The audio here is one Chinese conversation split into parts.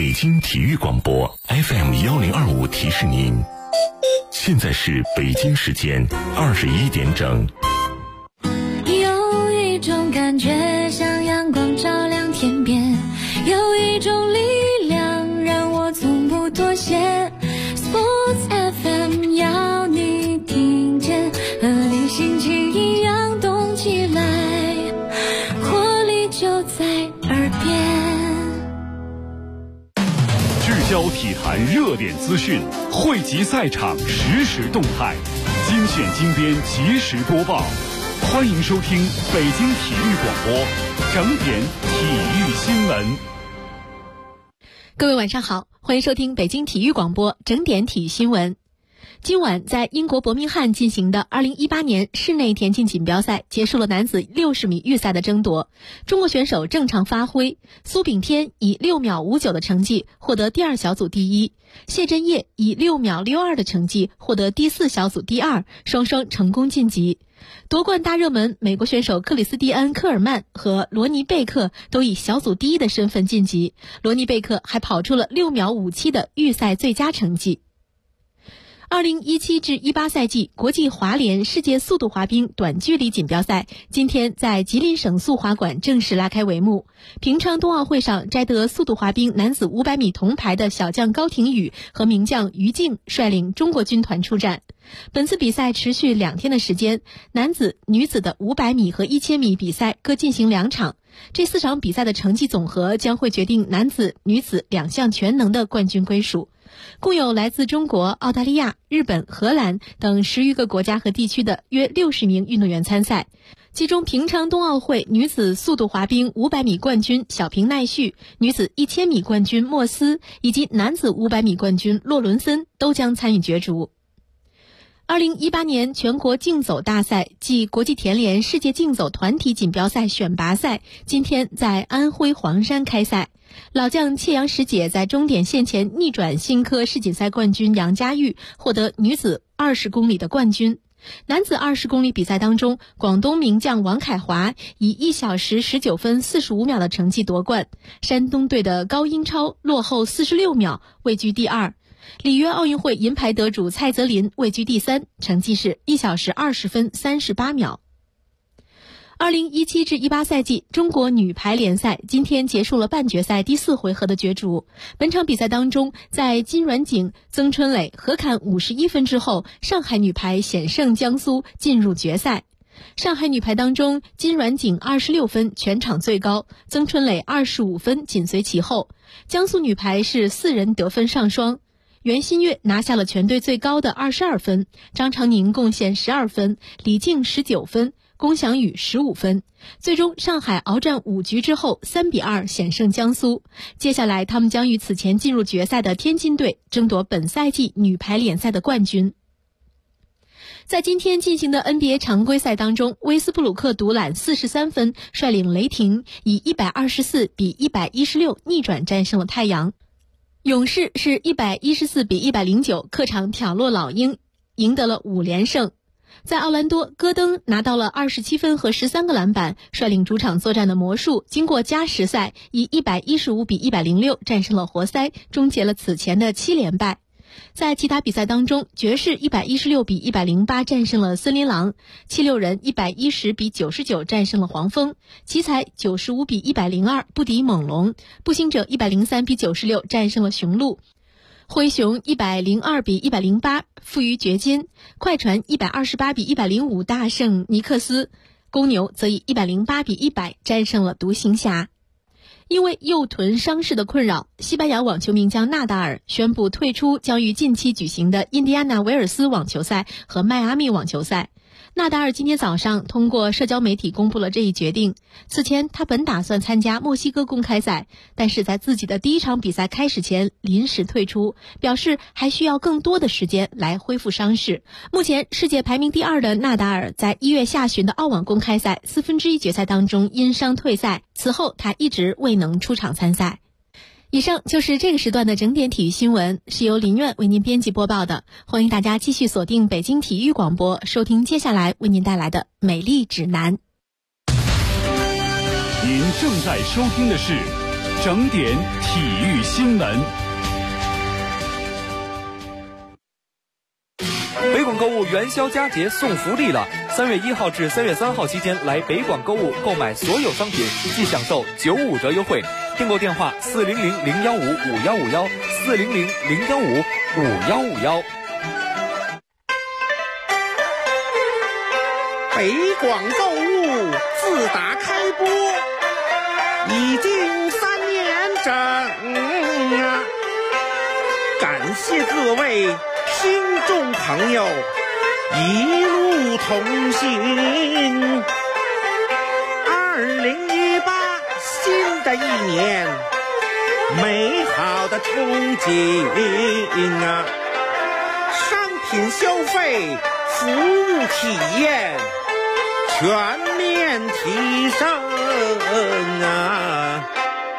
北京体育广播 FM1025提示您，现在是北京时间21点整。 有一种感觉像阳光照亮天边，有一种力量让我从不妥协。 Sports FM 要你听见，和你心情一样动起来，活力就在耳边。 聚焦体坛热点资讯，汇集赛场实时动态，精选精编及时播报。欢迎收听北京体育广播整点体育新闻。 各位晚上好，欢迎收听北京体育广播整点体育新闻。今晚在英国伯明翰进行的2018年室内田径锦标赛结束了男子60米预赛的争夺，中国选手正常发挥，苏炳添以6秒59的成绩获得第二小组第一，谢震业以6秒62的成绩获得第4小组第二，双双成功晋级。夺冠大热门美国选手克里斯蒂安·科尔曼和罗尼·贝克都以小组第一的身份晋级，罗尼·贝克还跑出了6秒57的预赛最佳成绩。2017至18赛季国际滑联世界速度滑冰短距离锦标赛今天在吉林省速滑馆正式拉开帷幕。平昌冬奥会上摘得速度滑冰男子500米铜牌的小将高廷宇和名将于静率领中国军团出战。本次比赛持续2天的时间，男子、女子的500米和1000米比赛各进行2场。这4场比赛的成绩总和将会决定男子、女子2项全能的冠军归属。共有来自中国、澳大利亚、日本、荷兰等10余个国家和地区的约60名运动员参赛，其中平昌冬奥会女子速度滑冰500米冠军小平奈绪、女子1000米冠军莫斯以及男子500米冠军洛伦森都将参与角逐。2018年全国竞走大赛暨国际田联世界竞走团体锦标赛选拔赛今天在安徽黄山开赛。老将切阳石姐在终点线前逆转新科世锦赛冠军杨佳玉，获得女子20公里的冠军。男子20公里比赛当中，广东名将王凯华以1小时19分45秒的成绩夺冠，山东队的高英超落后46秒位居第二。里约奥运会银牌得主蔡泽林位居第三，成绩是1小时20分38秒。2017至18赛季中国女排联赛今天结束了半决赛第4回合的角逐。本场比赛当中，在金阮景、曾春蕾合砍51分之后，上海女排险胜江苏进入决赛。上海女排当中，金阮景26分全场最高，曾春蕾25分紧随其后。江苏女排是4人得分上双，袁心玥拿下了全队最高的22分，张常宁贡献12分，李静19分，龚翔宇15分。最终上海鏖战5局之后3比2险胜江苏。接下来他们将与此前进入决赛的天津队争夺本赛季女排联赛的冠军。在今天进行的 NBA 常规赛当中，威斯布鲁克独揽43分，率领雷霆以124比116逆转战胜了太阳。勇士是114比109客场挑落老鹰，赢得了5连胜。在奥兰多，戈登拿到了27分和13个篮板，率领主场作战的魔术经过加时赛以115比106战胜了活塞，终结了此前的7连败。在其他比赛当中，爵士116比108战胜了森林狼，76人110比99战胜了黄蜂，奇才95比102不敌猛龙，步行者103比96战胜了雄鹿，灰熊102比108负于掘金，快船128比105大胜尼克斯，公牛则以108比100战胜了独行侠。因为右臀伤势的困扰，西班牙网球名将纳达尔宣布退出将于近期举行的印第安纳维尔斯网球赛和迈阿密网球赛。纳达尔今天早上通过社交媒体公布了这一决定。此前他本打算参加墨西哥公开赛，但是在自己的第一场比赛开始前临时退出，表示还需要更多的时间来恢复伤势。目前世界排名第2的纳达尔在1月下旬的澳网公开赛1/4决赛当中因伤退赛，此后他一直未能出场参赛。以上就是这个时段的整点体育新闻，是由林苑为您编辑播报的。欢迎大家继续锁定北京体育广播，收听接下来为您带来的美丽指南。 您正在收听的是整点体育新闻。 北广购物元宵佳节送福利了！3月1号至3月3号期间来北广购物购买所有商品，即享受95折优惠。订购电话400-015-5151，400-015-5151。 北广购物自打开播已经3年整啊！感谢各位听众朋友一路同行。2018新的一年，美好的憧憬啊！商品消费、服务体验全面提升啊！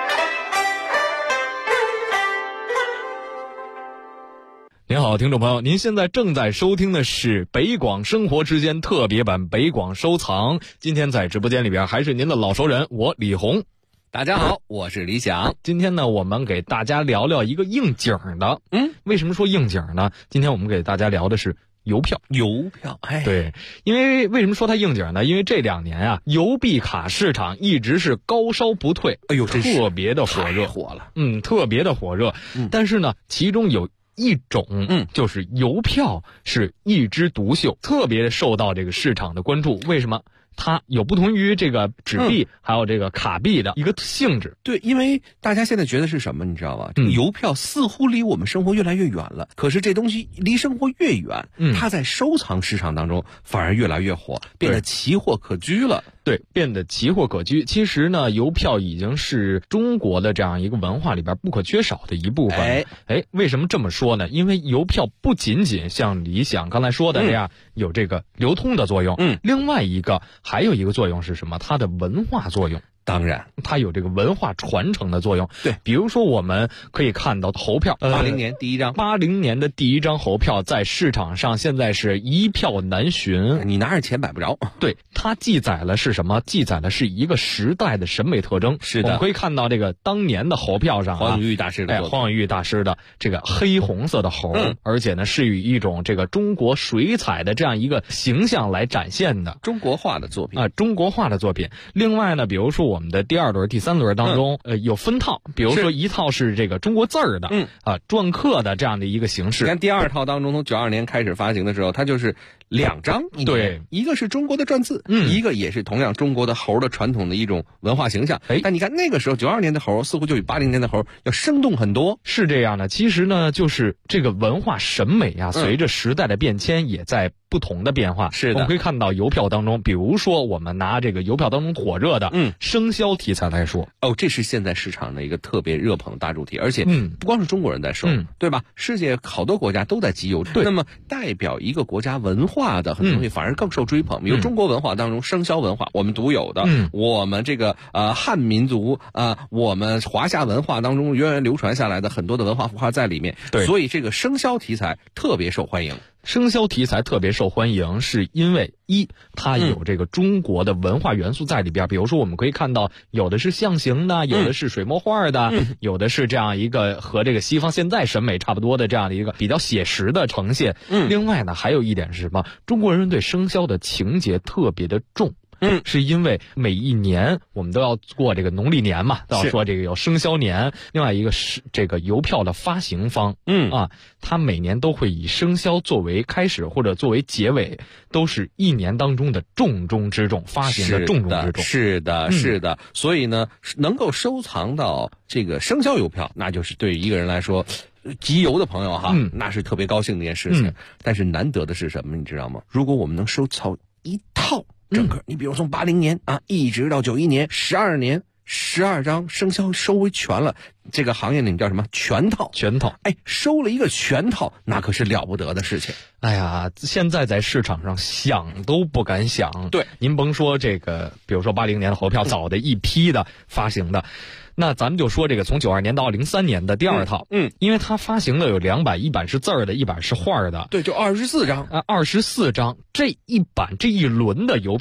您好，听众朋友，您现在正在收听的是北广生活之间特别版北广收藏。今天在直播间里边还是您的老熟人，我李红。 大家好，我是李想。 今天呢，我们给大家聊聊一个应景的。为什么说应景呢？今天我们给大家聊的是邮票。对，因为为什么说它应景呢？因为这2年啊，邮币卡市场一直是高烧不退，特别的火热，特别的火热。但是呢，其中有一种就是邮票是一枝独秀，特别受到这个市场的关注。为什么？它有不同于这个纸币还有这个卡币的一个性质。 对，因为大家现在觉得是什么你知道吗？这个邮票似乎离我们生活越来越远了，可是这东西离生活越远，它在收藏市场当中反而越来越火，变得奇货可居了。 对，变得奇货可居。其实呢，邮票已经是中国的这样一个文化里边不可缺少的一部分。为什么这么说呢？因为邮票不仅仅像李想刚才说的这样有这个流通的作用，另外还有一个作用是什么？它的文化作用。 当然， 它有这个文化传承的作用。 对， 比如说我们可以看到猴票 ，80年第一张 ，80年的第一张猴票在市场上现在是一票难寻， 你拿着钱买不着。 对，它记载了是什么？记载的是一个时代的审美特征。 是的， 我们可以看到这个当年的猴票上黄永玉大师的黄永玉大师的这个黑红色的猴，而且呢是以一种这个中国水彩的这样一个形象来展现的中国画的作品中国画的作品。另外呢，比如说我们的第2轮、第3轮当中，有分套，比如说一套是这个中国字儿的，篆刻的这样的一个形式。 你看第2套当中，从92年开始发行的时候，它就是2张， 对， 一个是中国的篆字，一个也是同样中国的猴的传统的一种文化形象。但你看那个时候92年的猴似乎就比80年的猴要生动很多。 是这样的，其实呢，就是这个文化审美啊，随着时代的变迁也在不同的变化。 是的， 我们可以看到邮票当中，比如说我们拿这个邮票当中火热的生肖题材来说， 这是现在市场的一个特别热捧的大主题，而且不光是中国人在收，对吧？世界好多国家都在集邮。对，那么代表一个国家文化的很多东西反而更受追捧。比如中国文化当中，生肖文化我们独有的，我们这个汉民族我们华夏文化当中源远流传下来的很多的文化符号在里面。 对， 所以这个生肖题材特别受欢迎。 生肖题材特别受欢迎，是因为它有这个中国的文化元素在里边。比如说我们可以看到有的是象形的，有的是水墨画的，有的是这样一个和这个西方现在审美差不多的这样的一个比较写实的呈现。另外呢，还有一点是什么？中国人对生肖的情节特别的重。是因为每一年我们都要过这个农历年嘛，都要说这个有生肖年。另外一个是这个邮票的发行方，它每年都会以生肖作为开始或者作为结尾，都是一年当中的重中之重，发行的重中之重。 是的。所以呢，能够收藏到这个生肖邮票，那就是对于一个人来说，集邮的朋友哈，那是特别高兴的一件事情。但是难得的是什么，你知道吗？如果我们能收藏一套整个，你比如从80年一直到91年12年12张生肖收为全了，这个行业里叫什么？全套。收了一个全套，那可是了不得的事情。 哎呀，现在在市场上想都不敢想。 对， 您甭说这个，比如说80年的猴票，早的一批的发行的。那咱们就说这个从92年到03年的第2套，因为它发行的有2版，一版是字儿的，一版是画的。 对，就24张 24张。这一版这一轮的邮票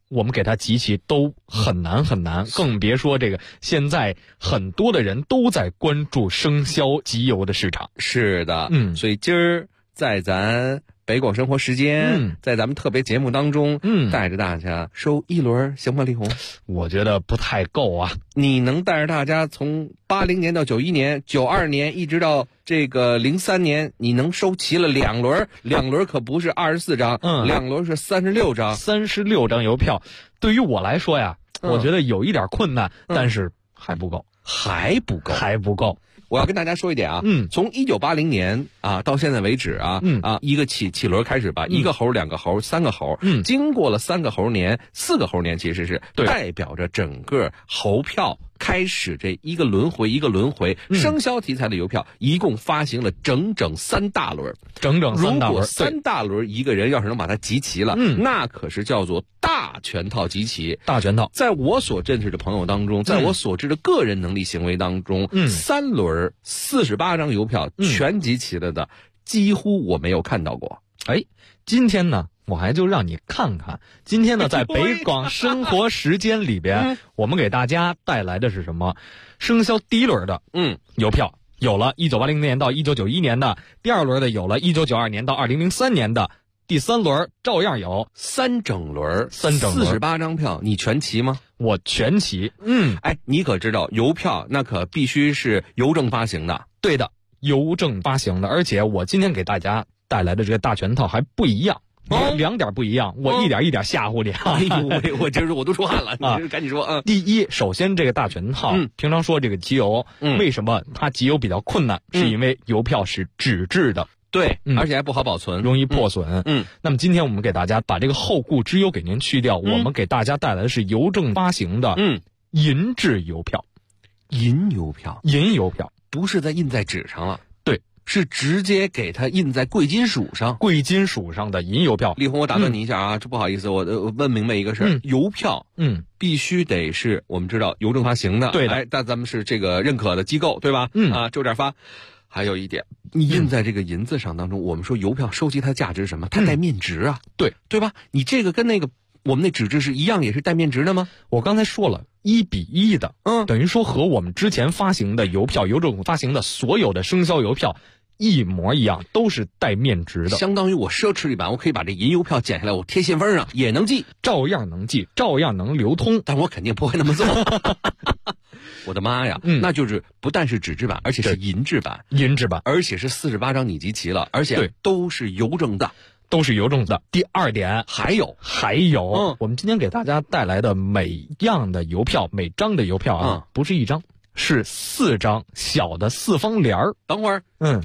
我们给它集齐都很难很难，更别说这个现在很多的人都在关注生肖集邮的市场。 是的， 嗯， 所以今儿在咱北广生活时间，在咱们特别节目当中，带着大家收一轮，行吗，李红？ 我觉得不太够啊。 你能带着大家从80年到91年、92年，一直到这个03年，你能收齐了2轮，2轮可不是24张，2轮是36张 ，36张邮票。对于我来说呀，我觉得有一点困难，但是还不够， 还不够。我要跟大家说一点啊，从1980年啊到现在为止啊，一个起轮开始吧，一个猴、2个猴、3个猴，经过了3个猴年、4个猴年，其实是代表着整个猴票开始这一个轮回，生肖题材的邮票一共发行了整整3大轮， 整3大轮。 如果3大轮一个人要是能把它集齐了，那可是叫做大全套集齐。 大全套， 在我所认识的朋友当中，在我所知的个人能力行为当中，3轮48张邮票全集齐了的，几乎我没有看到过。 哎，今天呢，我还就让你看看，今天呢，在北广生活时间里边，我们给大家带来的是什么？生肖第一轮的邮票有了1980年到1991年的，第二轮的有了1992年到2003年的，第3轮照样有 3整轮48张票，你全齐吗？ 我全齐。 哎，你可知道邮票那可必须是邮政发行的？ 对的，邮政发行的，而且我今天给大家带来的这个大全套还不一样。2点不一样，我一点一点吓唬你。 哎呦，我真是我都出汗了，你赶紧说。 第一，首先这个大全套，平常说这个集邮，为什么它集邮比较困难？是因为邮票是纸质的， 对，而且还不好保存， 容易破损。那么今天我们给大家把这个后顾之忧给您去掉，我们给大家带来的是邮政发行的银质邮票。 银邮票不是在印在纸上了。是直接给它印在贵金属上的银邮票。李红，我打断你一下啊，这不好意思，我问明白一个事儿，邮票必须得是我们知道邮政发行的， 对的， 哎，但咱们是这个认可的机构，对吧？就这儿发。还有一点，你印在这个银子上当中，我们说邮票收集它的价值是什么？它带面值啊，对吧？你这个跟那个我们那纸质是一样，也是带面值的吗？ 我刚才说了，1比1的，等于说和我们之前发行的邮票，邮政发行的所有的生肖邮票一模一样，都是带面值的， 相当于我奢侈一版，我可以把这银邮票剪下来，我贴信封上也能寄， 照样能寄，照样能流通， 但我肯定不会那么做。我的妈呀，那就是不但是纸质版，而且是银质版，而且是48张你集齐了，而且都是邮政的。 第二点， 还有， 我们今天给大家带来的每样的邮票，每张的邮票啊，不是1张，是4张小的4方联儿。 等会儿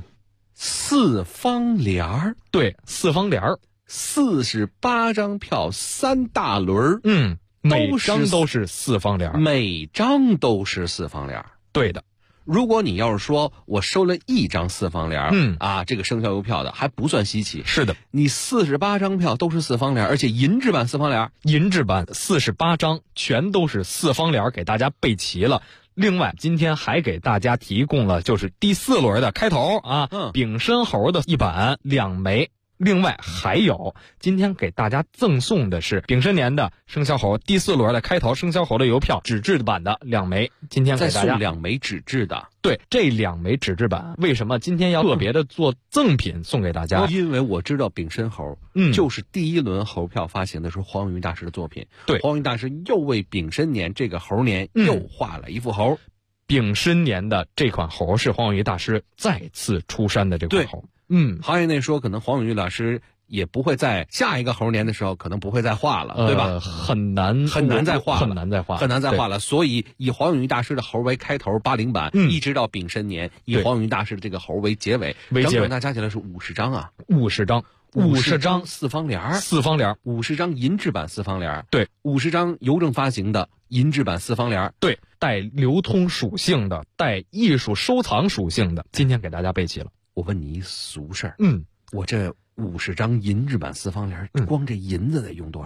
，4方联儿， 对，4方联儿 ，48张票3大轮， 每张都是4方联儿， 每张都是4方联儿， 对的。 如果你要是说我收了1张4方联，这个生肖邮票的还不算稀奇。 是的， 你48张票都是4方联，而且银质版4方联， 银质版48张全都是4方联，给大家备齐了。另外，今天还给大家提供了就是第4轮的开头啊，丙申猴的1版2枚。另外还有，今天给大家赠送的是丙申年的生肖猴第4轮的开头生肖猴的邮票，纸质版的2枚。今天给大家再送2枚纸质的。 对，这2枚纸质版为什么今天要特别的做赠品送给大家？ 因为我知道丙申猴，就是第1轮猴票发行的时候黄永玉大师的作品。 对， 黄永玉大师又为丙申年这个猴年又画了一副猴。 丙申年的这款猴是黄永玉大师再次出山的这款猴。 行业内说可能黄永玉老师也不会在下一个猴年的时候可能不会再画了，对吧？ 很难再画了。所以以黄永玉大师的猴为开头80版，一直到丙申年，以黄永玉大师的这个猴为结尾，整整那加起来是50张啊 ，50张 4方联，50张银质版4方联， 对 ，50张邮政发行的银质版4方联， 对，带流通属性的，带艺术收藏属性的，今天给大家备齐了。 我问你一俗事儿，我这50张银质版4方联，光这银子得用多少？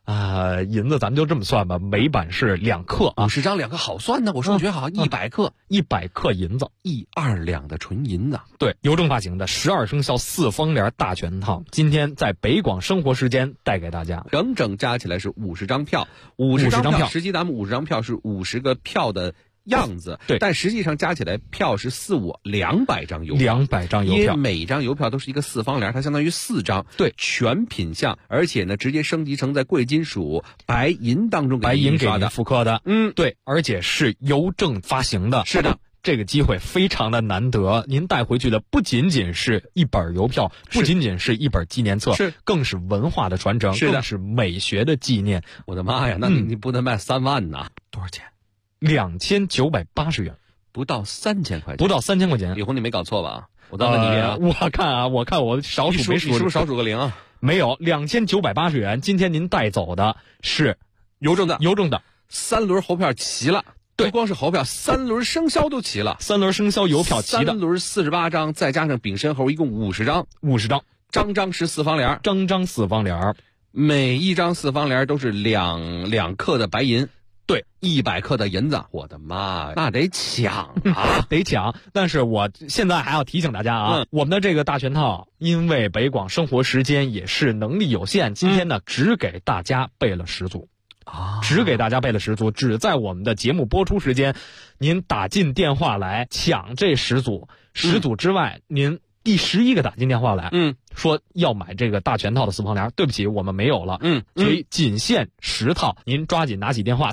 银子咱们就这么算吧，每版是2克啊 ，50张2克好算呢，我数学好，100克 ，100克银子 ，1-2两的纯银子。 对，邮政发行的12生肖4方联大全套，今天在北广生活时间带给大家， 整整加起来是50张票，50张票，实际咱们50张票是50个票的样子， 对， 但实际上加起来票是200张邮票 ，200张邮票， 因为每张邮票都是一个4方联，它相当于4张， 对， 全品项，而且呢直接升级成在贵金属白银当中白银给您复刻的，对，而且是邮政发行的， 是的。 这个机会非常的难得，您带回去的不仅仅是一本邮票，不仅仅是一本纪念册，更是文化的传承，更是美学的纪念。 我的妈呀，那你不能卖3万呐？多少钱 ？2980元， 不到3000块钱， 不到3000块钱。 李红，你没搞错吧？我再问你一遍啊！ 我看我少数没数， 你是不是少数个0啊？ 没有，2980元。今天您带走的是邮政的3轮猴票齐了。 对， 不光是猴票，3轮生肖都齐了 ，3轮生肖邮票齐的 ，3轮48张，再加上丙申猴，一共50张 ，50张， 张张是4方联， 张张4方联， 每一张4方联都是2克的白银， 对 ，100克的银子，我的妈呀，那得抢啊， 得抢！但是我现在还要提醒大家啊，我们的这个大全套，因为北广生活时间也是能力有限，今天呢只给大家备了10组。只给大家备了10组，只在我们的节目播出时间，您打进电话来抢这10组，10组之外，您第11个打进电话来，说要买这个大全套的4方联，对不起，我们没有了，所以仅限10套，您抓紧拿起电话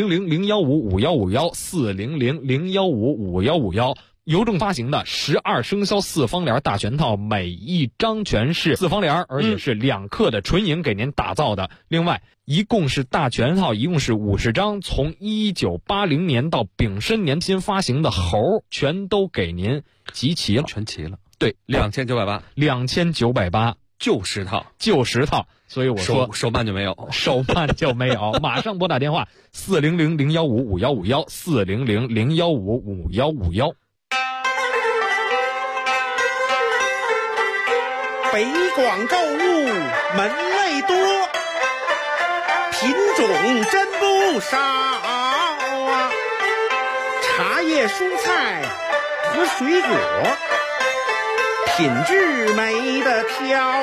400-015-5151，400-015-5151。邮政发行的12生肖4方联大全套，每一张全是4方联，而且是2克的纯银给您打造的。另外，一共是大全套，一共是50张，从1980年到丙申年新发行的猴，全都给您集齐了， 全齐了。 对，2980， 就10套， 就10套。所以我说手办就没有， 手办就没有，马上拨打电话400-015-5151，400-015-5151。 北广购物门类多，品种真不少啊！茶叶、蔬菜和水果，品质没得挑。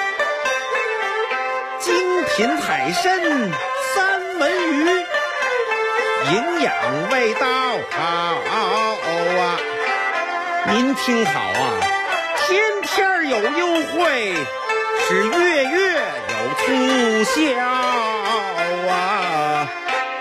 精品海参、三文鱼，营养味道好啊！您听好啊！天天有优惠，是月月有促销啊！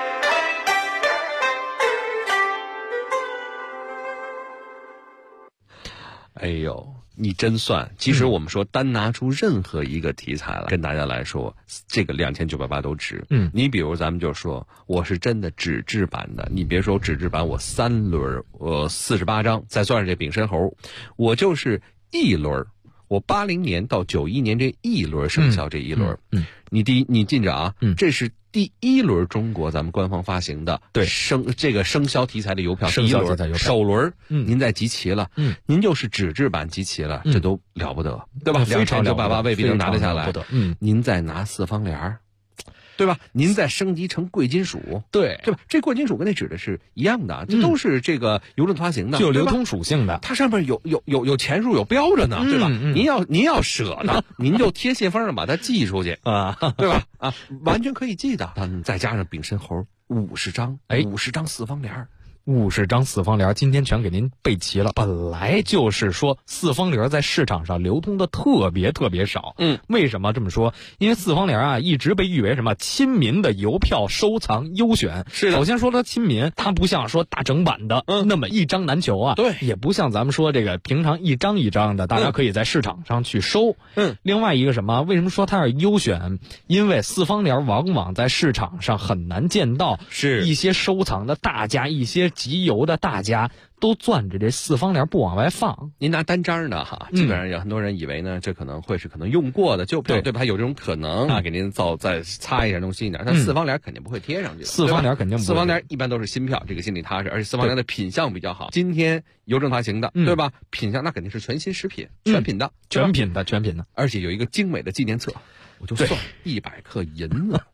哎呦，你真算！其实我们说单拿出任何一个题材来跟大家来说，这个2980都值。你比如咱们就说，我是真的纸质版的，你别说纸质版，我3轮，我48张，再算上这丙申猴，我就是1轮。我80年到91年这1轮生肖这1轮，你记着啊，这是第1轮中国咱们官方发行的这个生肖题材的邮票，第1轮首轮，您再集齐了，您就是纸质版集齐了，这都了不得，对吧？2980未必能拿得下来，您再拿4方联，对吧？您再升级成贵金属， 对吧？这贵金属跟那纸的是一样的，这都是这个邮政发行的， 具有流通属性的。 它上面有钱数有标着呢，对吧？您要舍呢，您就贴信封上把它寄出去啊，对吧？啊，完全可以寄的。再加上丙申猴50张，50张4方联。 50张4方联，今天全给您备齐了。本来就是说4方联在市场上流通的特别少。为什么这么说？因为4方联啊，一直被誉为什么亲民的邮票收藏优选。 是的。 首先说它亲民，它不像说大整版的那么一张难求啊。 对。 也不像咱们说这个平常一张一张的，大家可以在市场上去收。另外一个什么？为什么说它是优选？因为4方联往往在市场上很难见到， 是一些收藏的大家，一些集邮的大家都攥着这4方联不往外放。 您拿单张呢哈，基本上有很多人以为呢，这可能会是用过的旧票，对吧？有这种可能啊，给您再擦一下，弄新一点。但4方联肯定不会贴上去 ，4方联肯定不会。 4方联一般都是新票，这个心里踏实，而且4方联的品相比较好。今天邮政发行的，对吧？品相那肯定是全新食品，全品的， 全品的， 而且有一个精美的纪念册，我就算100克银子。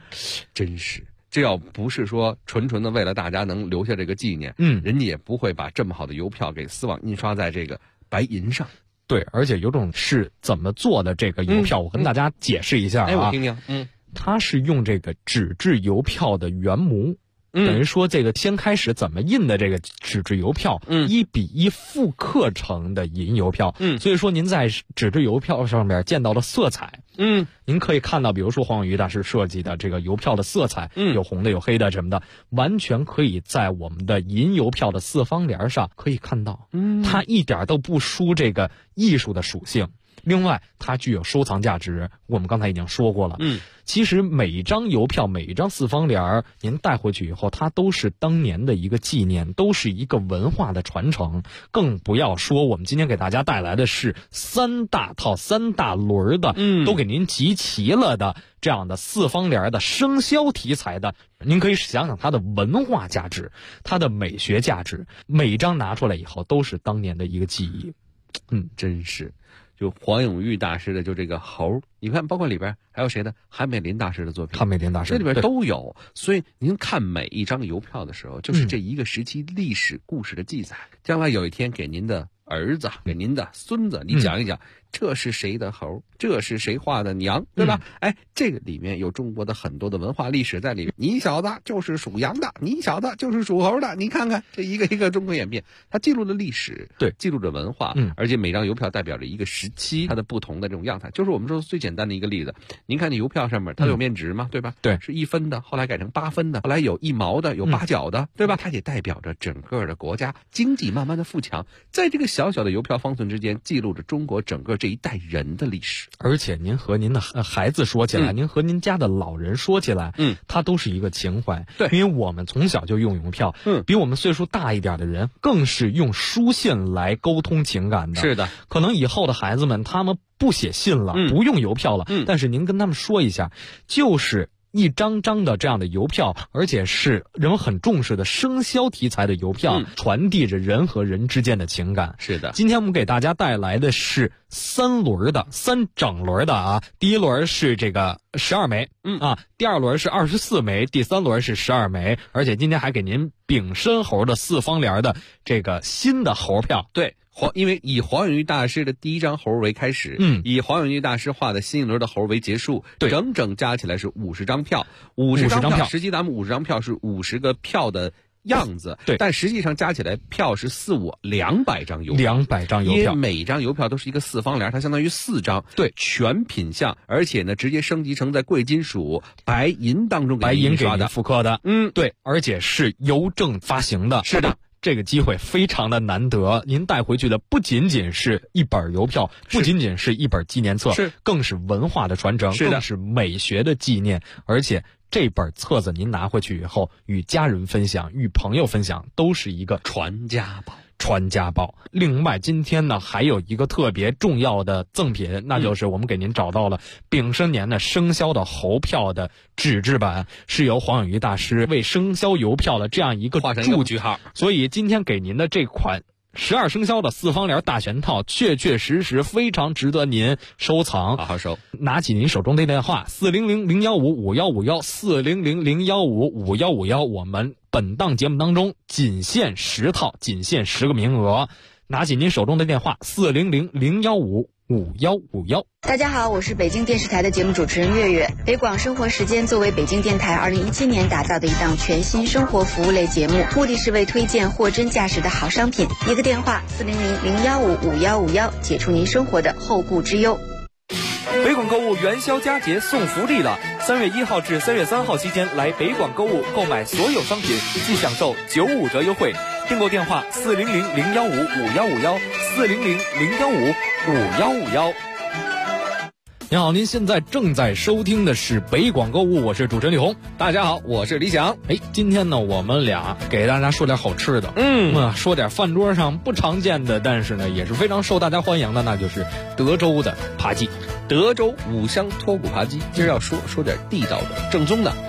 真是。这要不是说纯纯的为了大家能留下这个纪念，人家也不会把这么好的邮票给丝网印刷在这个白银上。 对，而且有种是怎么做的这个邮票，我跟大家解释一下啊。 我听听。 它是用这个纸质邮票的原模。等于说这个先开始怎么印的这个纸质邮票，1比1复刻成的银邮票，所以说您在纸质邮票上面见到的色彩，您可以看到，比如说黄永玉大师设计的这个邮票的色彩，有红的有黑的什么的，完全可以在我们的银邮票的四方联上可以看到，它一点都不输这个艺术的属性。另外，它具有收藏价值，我们刚才已经说过了。其实每一张邮票、每一张四方联，您带回去以后，它都是当年的一个纪念，都是一个文化的传承。更不要说我们今天给大家带来的是3大套、3大轮的，都给您集齐了的这样的四方联的生肖题材的。您可以想想它的文化价值、它的美学价值，每一张拿出来以后都是当年的一个记忆。 真是。就黄永玉大师的就这个猴，你看包括里边还有谁呢？韩美林大师的作品， 韩美林大师这里边都有。所以您看每一张邮票的时候，就是这一个时期历史故事的记载。将来有一天给您的儿子、给您的孙子，你讲一讲，这是谁的猴，这是谁画的娘，对吧？这个里面有中国的很多的文化历史在里面。你小子就是属羊的，你小子就是属猴的，你看看这一个一个中国演变，它记录了历史， 对， 记录着文化，而且每张邮票代表着一个时期，它的不同的这种样态。就是我们说最简单的一个例子，您看这邮票上面它有面值嘛，对吧？ 对， 是1分的，后来改成8分的，后来有1毛的，有8角的，对吧？它也代表着整个的国家经济慢慢的富强，在这个小小的邮票方寸之间，记录着中国整个这一代人的历史。 而且您和您的孩子说起来，您和您家的老人说起来，它都是一个情怀。 对， 因为我们从小就用邮票，比我们岁数大一点的人更是用书信来沟通情感的。 是的， 可能以后的孩子们他们不写信了，不用邮票了，但是您跟他们说一下，就是一张张的这样的邮票，而且是人们很重视的生肖题材的邮票，传递着人和人之间的情感。 是的， 今天我们给大家带来的是3轮的、3整轮的啊。第一轮是这个12枚，第二轮是24枚，第3轮是12枚，而且今天还给您丙申猴的四方联的这个新的猴票。 对。因为以黄永玉大师的第一张猴为开始，以黄永玉大师画的新一轮的猴为结束， 对， 整整加起来是50张票，50张票，实际咱们50张票是50个票的样子， 对， 但实际上加起来票是200张邮票 ，200张邮票， 因为每张邮票都是一个四方联，它相当于4张， 对， 全品相，而且呢直接升级成在贵金属白银当中白银给刷的复刻的，对，而且是邮政发行的， 是的。 这个机会非常的难得，您带回去的不仅仅是一本邮票，不仅仅是一本纪念册，更是文化的传承，更是美学的纪念。而且这本册子您拿回去以后，与家人分享，与朋友分享，都是一个传家宝。另外今天呢还有一个特别重要的赠品，那就是我们给您找到了丙申年的生肖的猴票的纸质版，是由黄永玉大师为生肖邮票的这样一个画成一个句号， 所以今天给您的这款12生肖的四方联大全套，确确实实非常值得您收藏， 好好收。 拿起您手中的电话400-015-5151 400-015-5151，我们本档节目当中仅限10套，仅限10个名额。拿起您手中的电话400-015-5151。 大家好，我是北京电视台的节目主持人月月。北广生活时间作为北京电台2017年打造的一档全新生活服务类节目，目的是为推荐货真价实的好商品。一个电话400-015-5151，解除您生活的后顾之忧。 北广购物元宵佳节送福利了！3月1号至3月3号期间来北广购物购买所有商品，即享受95折优惠。订购电话400-015-5151 400-015-5151。 您好，您现在正在收听的是北广购物，我是主持人李红。 大家好，我是李想。 今天呢，我们俩给大家说点好吃的，说点饭桌上不常见的，但是呢也是非常受大家欢迎的，那就是德州的扒鸡。 德州五香脱骨扒鸡，今儿要说点地道的、正宗的。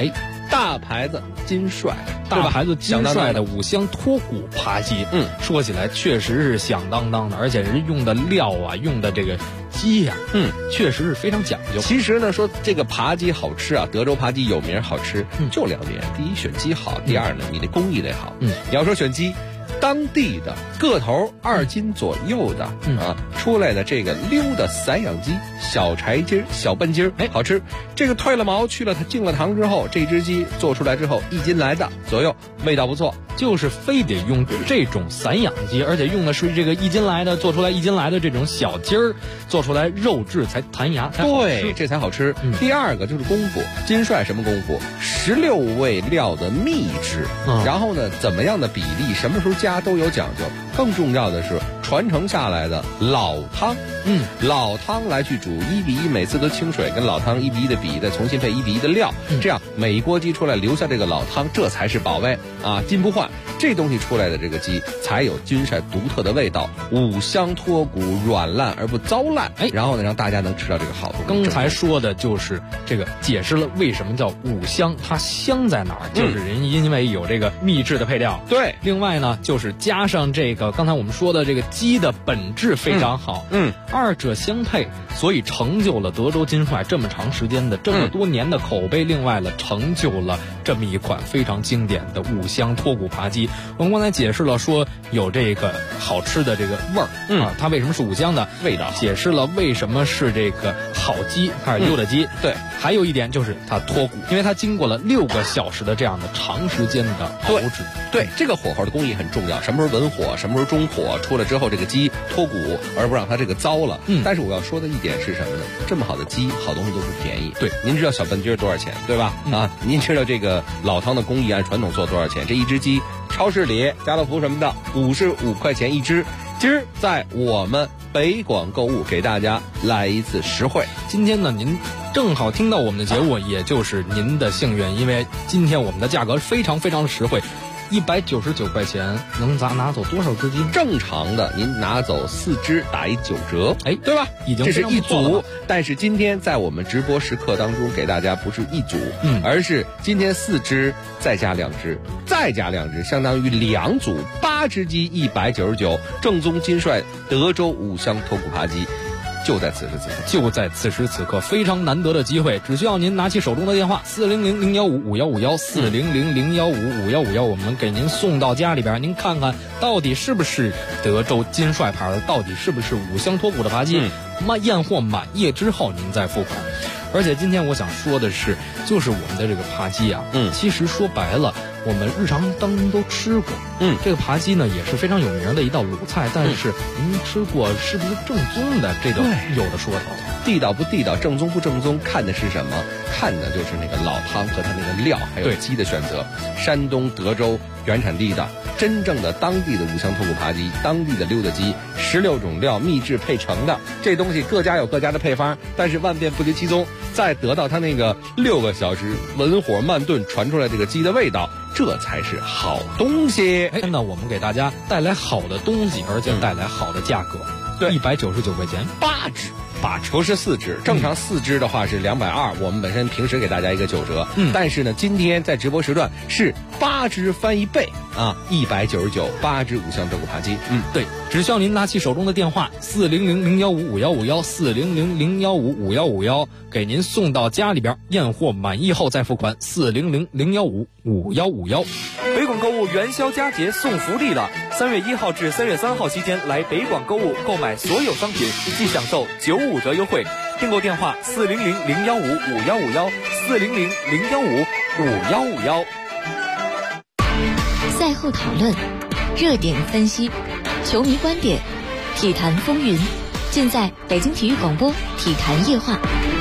大牌子金帅， 大牌子金帅的五香脱骨扒鸡，说起来确实是响当当的，而且人用的料啊，用的这个鸡呀，确实是非常讲究。 其实呢，说这个扒鸡好吃啊，德州扒鸡有名好吃，就2点：第一，选鸡好；第二呢，你的工艺得好。你要说选鸡，当地的个头2斤左右的出来的这个溜的散养鸡，小柴筋、小笨筋，好吃。这个褪了毛、去了它净了糖之后，这只鸡做出来之后1斤来的左右，味道不错。 就是非得用这种散养鸡，而且用的是这个1斤来的，做出来1斤来的这种小鸡儿，做出来肉质才弹牙，才好吃。 对，这才好吃。第二个就是功夫，金帅什么功夫？16味料的秘制，然后呢，怎么样的比例，什么时候加都有讲究。更重要的是传承下来的老汤，老汤来去煮1比1，每次都清水跟老汤1比1的比，再重新配1比1的料，这样每一锅鸡出来留下这个老汤，这才是宝贝啊，金不换。这东西出来的这个鸡才有金帅独特的味道，五香脱骨，软烂而不糟烂。然后呢，让大家能吃到这个好东西。 刚才说的就是这个解释了为什么叫五香，它香在哪儿？就是人因为有这个秘制的配料。 对， 另外呢，就是加上这个刚才我们说的这个鸡的本质非常好，二者相配，所以成就了德州金帅这么长时间的这么多年的口碑。另外呢，成就了这么一款非常经典的五香脱骨扒鸡。我们刚才解释了说有这个好吃的这个味儿，它为什么是五香的味道， 解释了为什么是这个好鸡还是溜达鸡。 对， 还有一点就是它脱骨，因为它经过了6个小时的这样的长时间的熬制。 对，这个火候的工艺很重要，什么时候文火，什么时候中火，出来之后这个鸡脱骨，而不让它这个糟了。但是我要说的一点是什么呢？这么好的鸡，好东西都不便宜。 对， 您知道小笨鸡多少钱，对吧？您知道这个老汤的工艺按传统做多少钱？这一只鸡，超市里家乐福什么的55块钱一只。今儿在我们北广购物给大家来一次实惠。 今天呢，您正好听到我们的节目，也就是您的幸运，因为今天我们的价格非常非常实惠。199块钱能拿走多少只鸡？ 正常的您拿走4只打一9折， 对吧？已经这是一组，但是今天在我们直播时刻当中给大家不是一组，而是今天4只再加2只，再加2只，相当于2组8只鸡199，正宗金帅德州五香脱骨扒鸡。就在此时此刻， 就在此时此刻，非常难得的机会，只需要您拿起手中的电话400-015-5151，400-015-5151，我们给您送到家里边，您看看到底是不是德州金帅牌的，到底是不是五香脱骨的扒鸡，验货满意之后您再付款。而且今天我想说的是，就是我们的这个扒鸡啊，其实说白了，我们日常当中都吃过，这个扒鸡呢也是非常有名的一道鲁菜，但是您吃过是不是正宗的，这个有的说头。 地道不地道，正宗不正宗，看的是什么？看的就是那个老汤和它那个料，还有鸡的选择。山东德州原产地的真正的当地的五香脱骨扒鸡，当地的溜达鸡，16种料秘制配成的，这东西各家有各家的配方，但是万变不离其宗，再得到它那个6个小时文火慢炖传出来这个鸡的味道，这才是好东西。 那我们给大家带来好的东西，而且带来好的价格。对，199块钱 8只。不是4只，正常4只的话是220，我们本身平时给大家一个9折，但是呢，今天在直播时段是8只翻1倍啊，199，8只五香脱骨扒鸡。 对，只需要您拿起手中的电话400-015-5151，400-015-5151，给您送到家里边，验货满意后再付款，400-015-5151。 北广购物元宵佳节送福利了！3月1号至3月3号期间来北广购物购买所有商品，即享受95折优惠。订购电话400-015-5151，400-015-5151。 赛后讨论，热点分析，球迷观点，体坛风云，尽在北京体育广播体坛夜话。